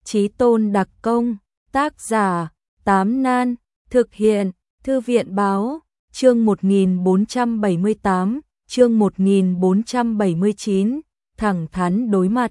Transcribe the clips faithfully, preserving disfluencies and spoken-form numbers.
Chí tôn đặc công, tác giả, Tám Nan, thực hiện, Thư viện báo, chương một nghìn bốn trăm bảy mươi tám, chương một nghìn bốn trăm bảy mươi chín, thẳng thắn đối mặt.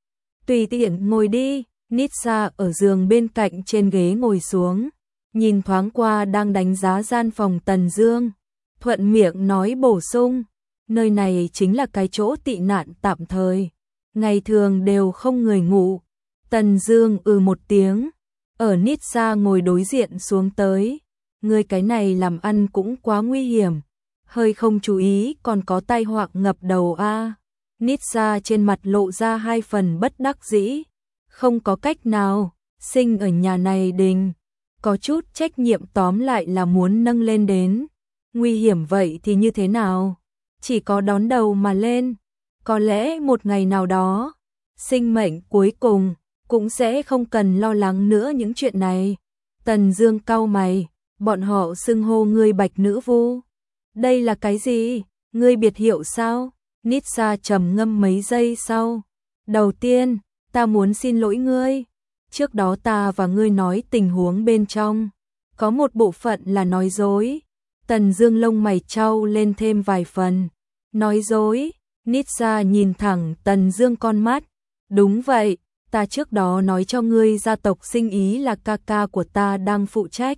Tùy tiện ngồi đi, Nitsa ở giường bên cạnh trên ghế ngồi xuống, nhìn thoáng qua đang đánh giá gian phòng Tần Dương, thuận miệng nói bổ sung, nơi này chính là cái chỗ tị nạn tạm thời, ngày thường đều không người ngủ. Tần Dương ừ một tiếng, ở Nitsa ngồi đối diện xuống tới, ngươi cái này làm ăn cũng quá nguy hiểm, hơi không chú ý còn có tai họa ngập đầu a. À. Nitsa trên mặt lộ ra hai phần bất đắc dĩ, không có cách nào, sinh ở nhà này đình, có chút trách nhiệm tóm lại là muốn nâng lên đến. Nguy hiểm vậy thì như thế nào? Chỉ có đón đầu mà lên, có lẽ một ngày nào đó, sinh mệnh cuối cùng cũng sẽ không cần lo lắng nữa những chuyện này. Tần Dương cau mày, bọn họ xưng hô ngươi Bạch Nữ Vu. Đây là cái gì? Ngươi biệt hiệu sao? Nitsa trầm ngâm mấy giây sau. Đầu tiên, ta muốn xin lỗi ngươi. Trước đó ta và ngươi nói tình huống bên trong, có một bộ phận là nói dối. Tần Dương lông mày chau lên thêm vài phần. Nói dối? Nitsa nhìn thẳng Tần Dương con mắt. Đúng vậy, ta trước đó nói cho ngươi gia tộc Sinh Ý là ca ca của ta đang phụ trách.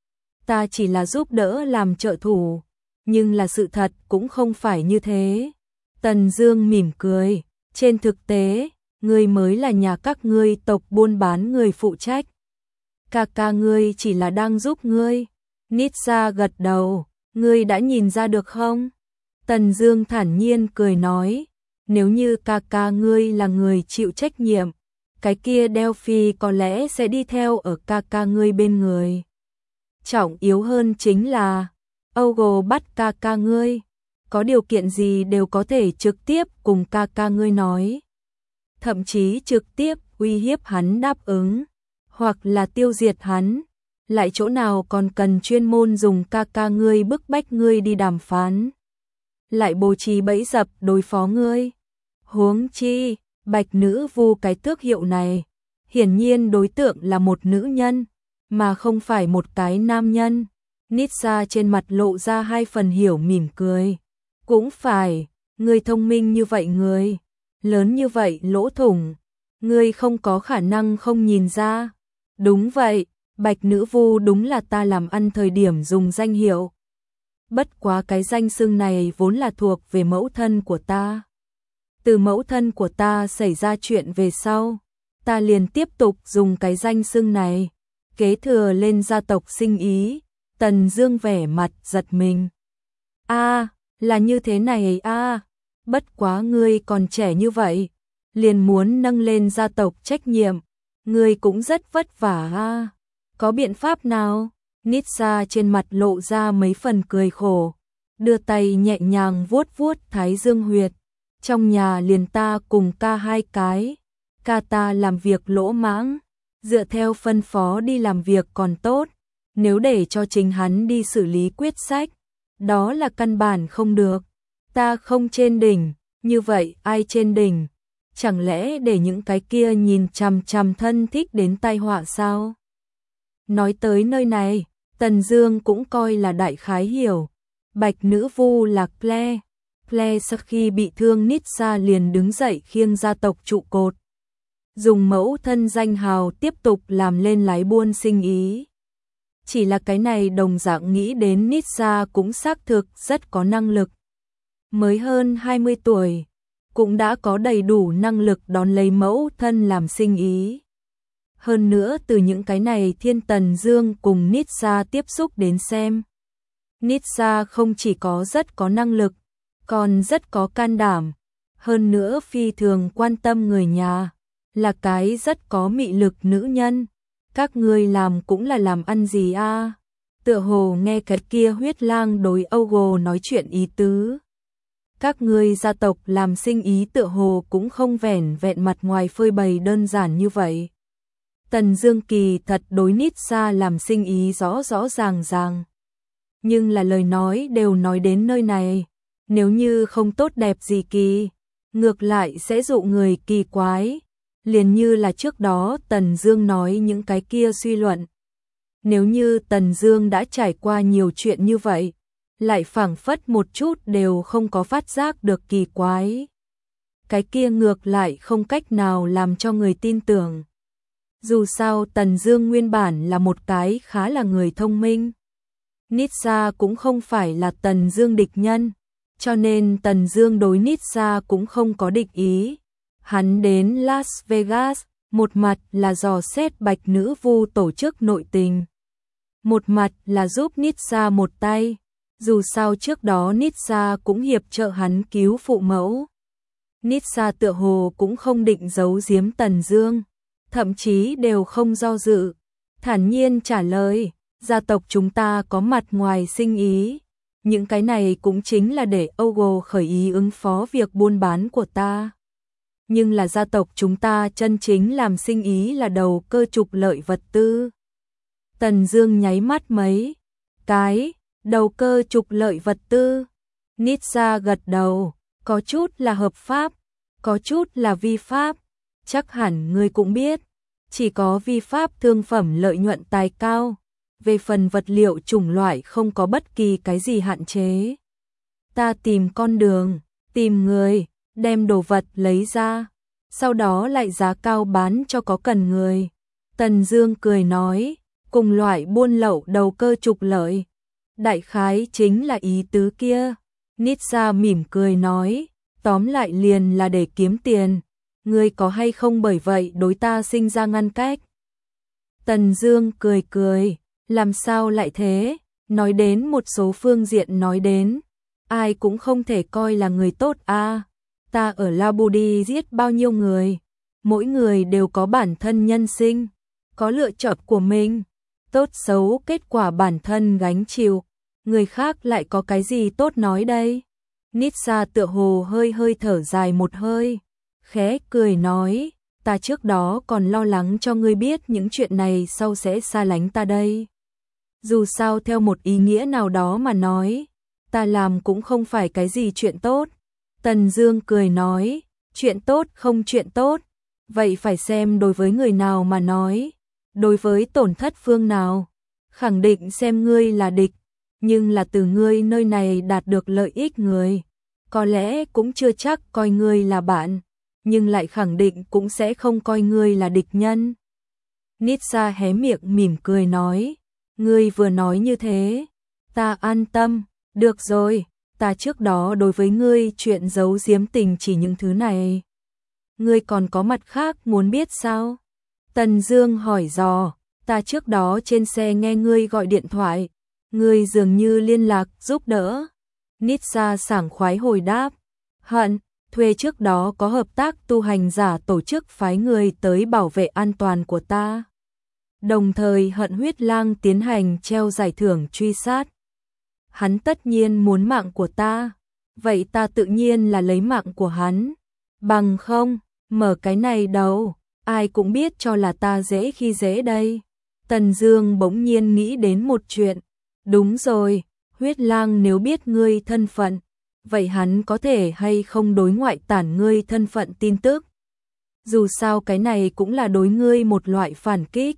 Ta chỉ là giúp đỡ làm trợ thủ, nhưng là sự thật cũng không phải như thế. Tần Dương mỉm cười, trên thực tế, ngươi mới là nhà các ngươi tộc buôn bán người phụ trách. Ca ca ngươi chỉ là đang giúp ngươi. Nitsa gật đầu, ngươi đã nhìn ra được không? Tần Dương thản nhiên cười nói, nếu như ca ca ngươi là người chịu trách nhiệm, cái kia Delphi có lẽ sẽ đi theo ở ca ca ngươi bên người. Trọng yếu hơn chính là, Ogo bắt ca ca ngươi, có điều kiện gì đều có thể trực tiếp cùng ca ca ngươi nói. Thậm chí trực tiếp uy hiếp hắn đáp ứng, hoặc là tiêu diệt hắn, lại chỗ nào còn cần chuyên môn dùng ca ca ngươi bức bách ngươi đi đàm phán. Lại bố trí bẫy dập đối phó ngươi. Huống chi, Bạch Nữ Vu cái tước hiệu này, hiển nhiên đối tượng là một nữ nhân, mà không phải một cái nam nhân. Nitsa trên mặt lộ ra hai phần hiểu mỉm cười. Cũng phải, ngươi thông minh như vậy người, lớn như vậy lỗ thủng, ngươi không có khả năng không nhìn ra. Đúng vậy, Bạch Nữ Vu đúng là ta làm ăn thời điểm dùng danh hiệu. Bất quá cái danh xưng này vốn là thuộc về mẫu thân của ta. Từ mẫu thân của ta xảy ra chuyện về sau, ta liền tiếp tục dùng cái danh xưng này, kế thừa lên gia tộc Sinh Ý. Tần Dương vẻ mặt giật mình. A, à, là như thế này a, à, bất quá ngươi còn trẻ như vậy, liền muốn nâng lên gia tộc trách nhiệm, ngươi cũng rất vất vả a. À. Có biện pháp nào? Nitsa trên mặt lộ ra mấy phần cười khổ, đưa tay nhẹ nhàng vuốt vuốt thái dương huyệt. Trong nhà liền ta cùng ca hai cái, ca ta làm việc lỗ mãng, dựa theo phân phó đi làm việc còn tốt, nếu để cho chính hắn đi xử lý quyết sách, đó là căn bản không được. Ta không trên đỉnh, như vậy ai trên đỉnh? Chẳng lẽ để những cái kia nhìn chằm chằm thân thích đến tai họa sao? Nói tới nơi này, Tần Dương cũng coi là đại khái hiểu. Bạch Nữ Vu là Claire. Claire sau khi bị thương Nitsa liền đứng dậy khiêng gia tộc trụ cột, dùng mẫu thân danh hào tiếp tục làm lên lái buôn Sinh Ý. Chỉ là cái này đồng dạng nghĩ đến Nitsa cũng xác thực rất có năng lực. Mới hơn hai mươi tuổi, cũng đã có đầy đủ năng lực đón lấy mẫu thân làm Sinh Ý. Hơn nữa từ những cái này Thiên Tần Dương cùng Nitsa tiếp xúc đến xem, Nitsa không chỉ có rất có năng lực, còn rất có can đảm, hơn nữa phi thường quan tâm người nhà, là cái rất có mị lực nữ nhân. Các ngươi làm cũng là làm ăn gì a? À? Tựa hồ nghe cái kia huyết lang đối Ogo nói chuyện ý tứ. Các ngươi gia tộc làm Sinh Ý tựa hồ cũng không vẻn vẹn mặt ngoài phơi bày đơn giản như vậy. Tần Dương kỳ thật đối Nitsa làm Sinh Ý rõ rõ ràng ràng. Nhưng là lời nói đều nói đến nơi này, nếu như không tốt đẹp gì kỳ, ngược lại sẽ dụ người kỳ quái. liền như là trước đó Tần Dương nói những cái kia suy luận. Nếu như Tần Dương đã trải qua nhiều chuyện như vậy, lại phảng phất một chút đều không có phát giác được kỳ quái. Cái kia ngược lại không cách nào làm cho người tin tưởng. Dù sao Tần Dương nguyên bản là một cái khá là người thông minh. Nitsa cũng không phải là Tần Dương địch nhân, cho nên Tần Dương đối Nitsa cũng không có địch ý. Hắn đến Las Vegas, một mặt là dò xét Bạch Nữ Vu tổ chức nội tình, một mặt là giúp Nitsa một tay. Dù sao trước đó Nitsa cũng hiệp trợ hắn cứu phụ mẫu. Nitsa tựa hồ cũng không định giấu giếm Tần Dương, thậm chí đều không do dự, thản nhiên trả lời, gia tộc chúng ta có mặt ngoài sinh ý, những cái này cũng chính là để Ogo khởi ý ứng phó việc buôn bán của ta. Nhưng là gia tộc chúng ta chân chính làm sinh ý là đầu cơ trục lợi vật tư. Tần Dương nháy mắt mấy cái, đầu cơ trục lợi vật tư. Nitsa gật đầu, có chút là hợp pháp, có chút là vi pháp, chắc hẳn ngươi cũng biết, chỉ có vi pháp thương phẩm lợi nhuận tài cao, về phần vật liệu chủng loại không có bất kỳ cái gì hạn chế. Ta tìm con đường, tìm người, đem đồ vật lấy ra, sau đó lại giá cao bán cho có cần người. Tần Dương cười nói, cùng loại buôn lậu đầu cơ trục lợi. Đại khái chính là ý tứ kia. Nitsa mỉm cười nói, tóm lại liền là để kiếm tiền, ngươi có hay không bởi vậy đối ta sinh ra ngăn cách. Tần Dương cười cười, làm sao lại thế, nói đến một số phương diện nói đến, ai cũng không thể coi là người tốt a. À, ta ở Labudi giết bao nhiêu người, mỗi người đều có bản thân nhân sinh, có lựa chọn của mình, tốt xấu kết quả bản thân gánh chịu, người khác lại có cái gì tốt nói đây. Nitsa tựa hồ hơi hơi thở dài một hơi, khẽ cười nói, ta trước đó còn lo lắng cho ngươi biết những chuyện này sau sẽ xa lánh ta đây. Dù sao theo một ý nghĩa nào đó mà nói, ta làm cũng không phải cái gì chuyện tốt. Tần Dương cười nói, chuyện tốt không chuyện tốt, vậy phải xem đối với người nào mà nói, đối với tổn thất phương nào, khẳng định xem ngươi là địch, nhưng là từ ngươi nơi này đạt được lợi ích người, có lẽ cũng chưa chắc coi ngươi là bạn, nhưng lại khẳng định cũng sẽ không coi ngươi là địch nhân. Nitsa hé miệng mỉm cười nói, ngươi vừa nói như thế, ta an tâm, được rồi, ta trước đó đối với ngươi chuyện giấu giếm tình chỉ những thứ này. Ngươi còn có mặt khác muốn biết sao? Tần Dương hỏi dò, ta trước đó trên xe nghe ngươi gọi điện thoại, ngươi dường như liên lạc giúp đỡ. Nitsa sảng khoái hồi đáp, hận, thuê trước đó có hợp tác tu hành giả tổ chức phái người tới bảo vệ an toàn của ta. Đồng thời Hận Huyết Lang tiến hành treo giải thưởng truy sát. Hắn tất nhiên muốn mạng của ta, vậy ta tự nhiên là lấy mạng của hắn. Bằng không, mở cái này đầu, ai cũng biết cho là ta dễ khi dễ đây. Tần Dương bỗng nhiên nghĩ đến một chuyện, đúng rồi, Huyết Lang nếu biết ngươi thân phận, vậy hắn có thể hay không đối ngoại tản ngươi thân phận tin tức. Dù sao cái này cũng là đối ngươi một loại phản kích.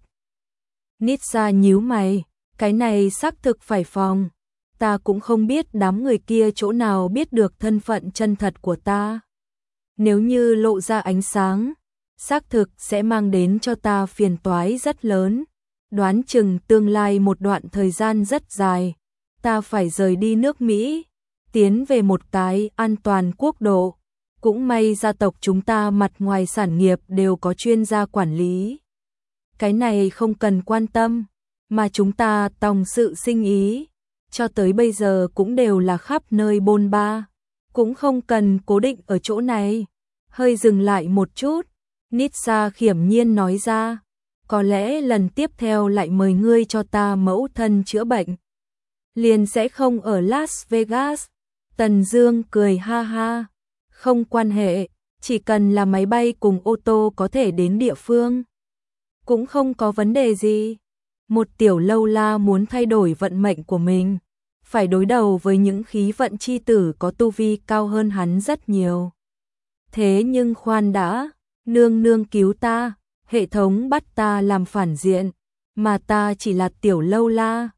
Nitsa nhíu mày, cái này xác thực phải phòng. Ta cũng không biết đám người kia chỗ nào biết được thân phận chân thật của ta. Nếu như lộ ra ánh sáng, xác thực sẽ mang đến cho ta phiền toái rất lớn. Đoán chừng tương lai một đoạn thời gian rất dài, ta phải rời đi nước Mỹ, tiến về một cái an toàn quốc độ. Cũng may gia tộc chúng ta mặt ngoài sản nghiệp đều có chuyên gia quản lý. Cái này không cần quan tâm, mà chúng ta tòng sự sinh ý, cho tới bây giờ cũng đều là khắp nơi bôn ba, cũng không cần cố định ở chỗ này. Hơi dừng lại một chút, Nitsa khiểm nhiên nói ra, có lẽ lần tiếp theo lại mời ngươi cho ta mẫu thân chữa bệnh, liền sẽ không ở Las Vegas. Tần Dương cười ha ha, không quan hệ, chỉ cần là máy bay cùng ô tô có thể đến địa phương, cũng không có vấn đề gì. Một tiểu lâu la muốn thay đổi vận mệnh của mình, phải đối đầu với những khí vận chi tử có tu vi cao hơn hắn rất nhiều. Thế nhưng khoan đã, Nương nương cứu ta, hệ thống bắt ta làm phản diện, mà ta chỉ là tiểu lâu la.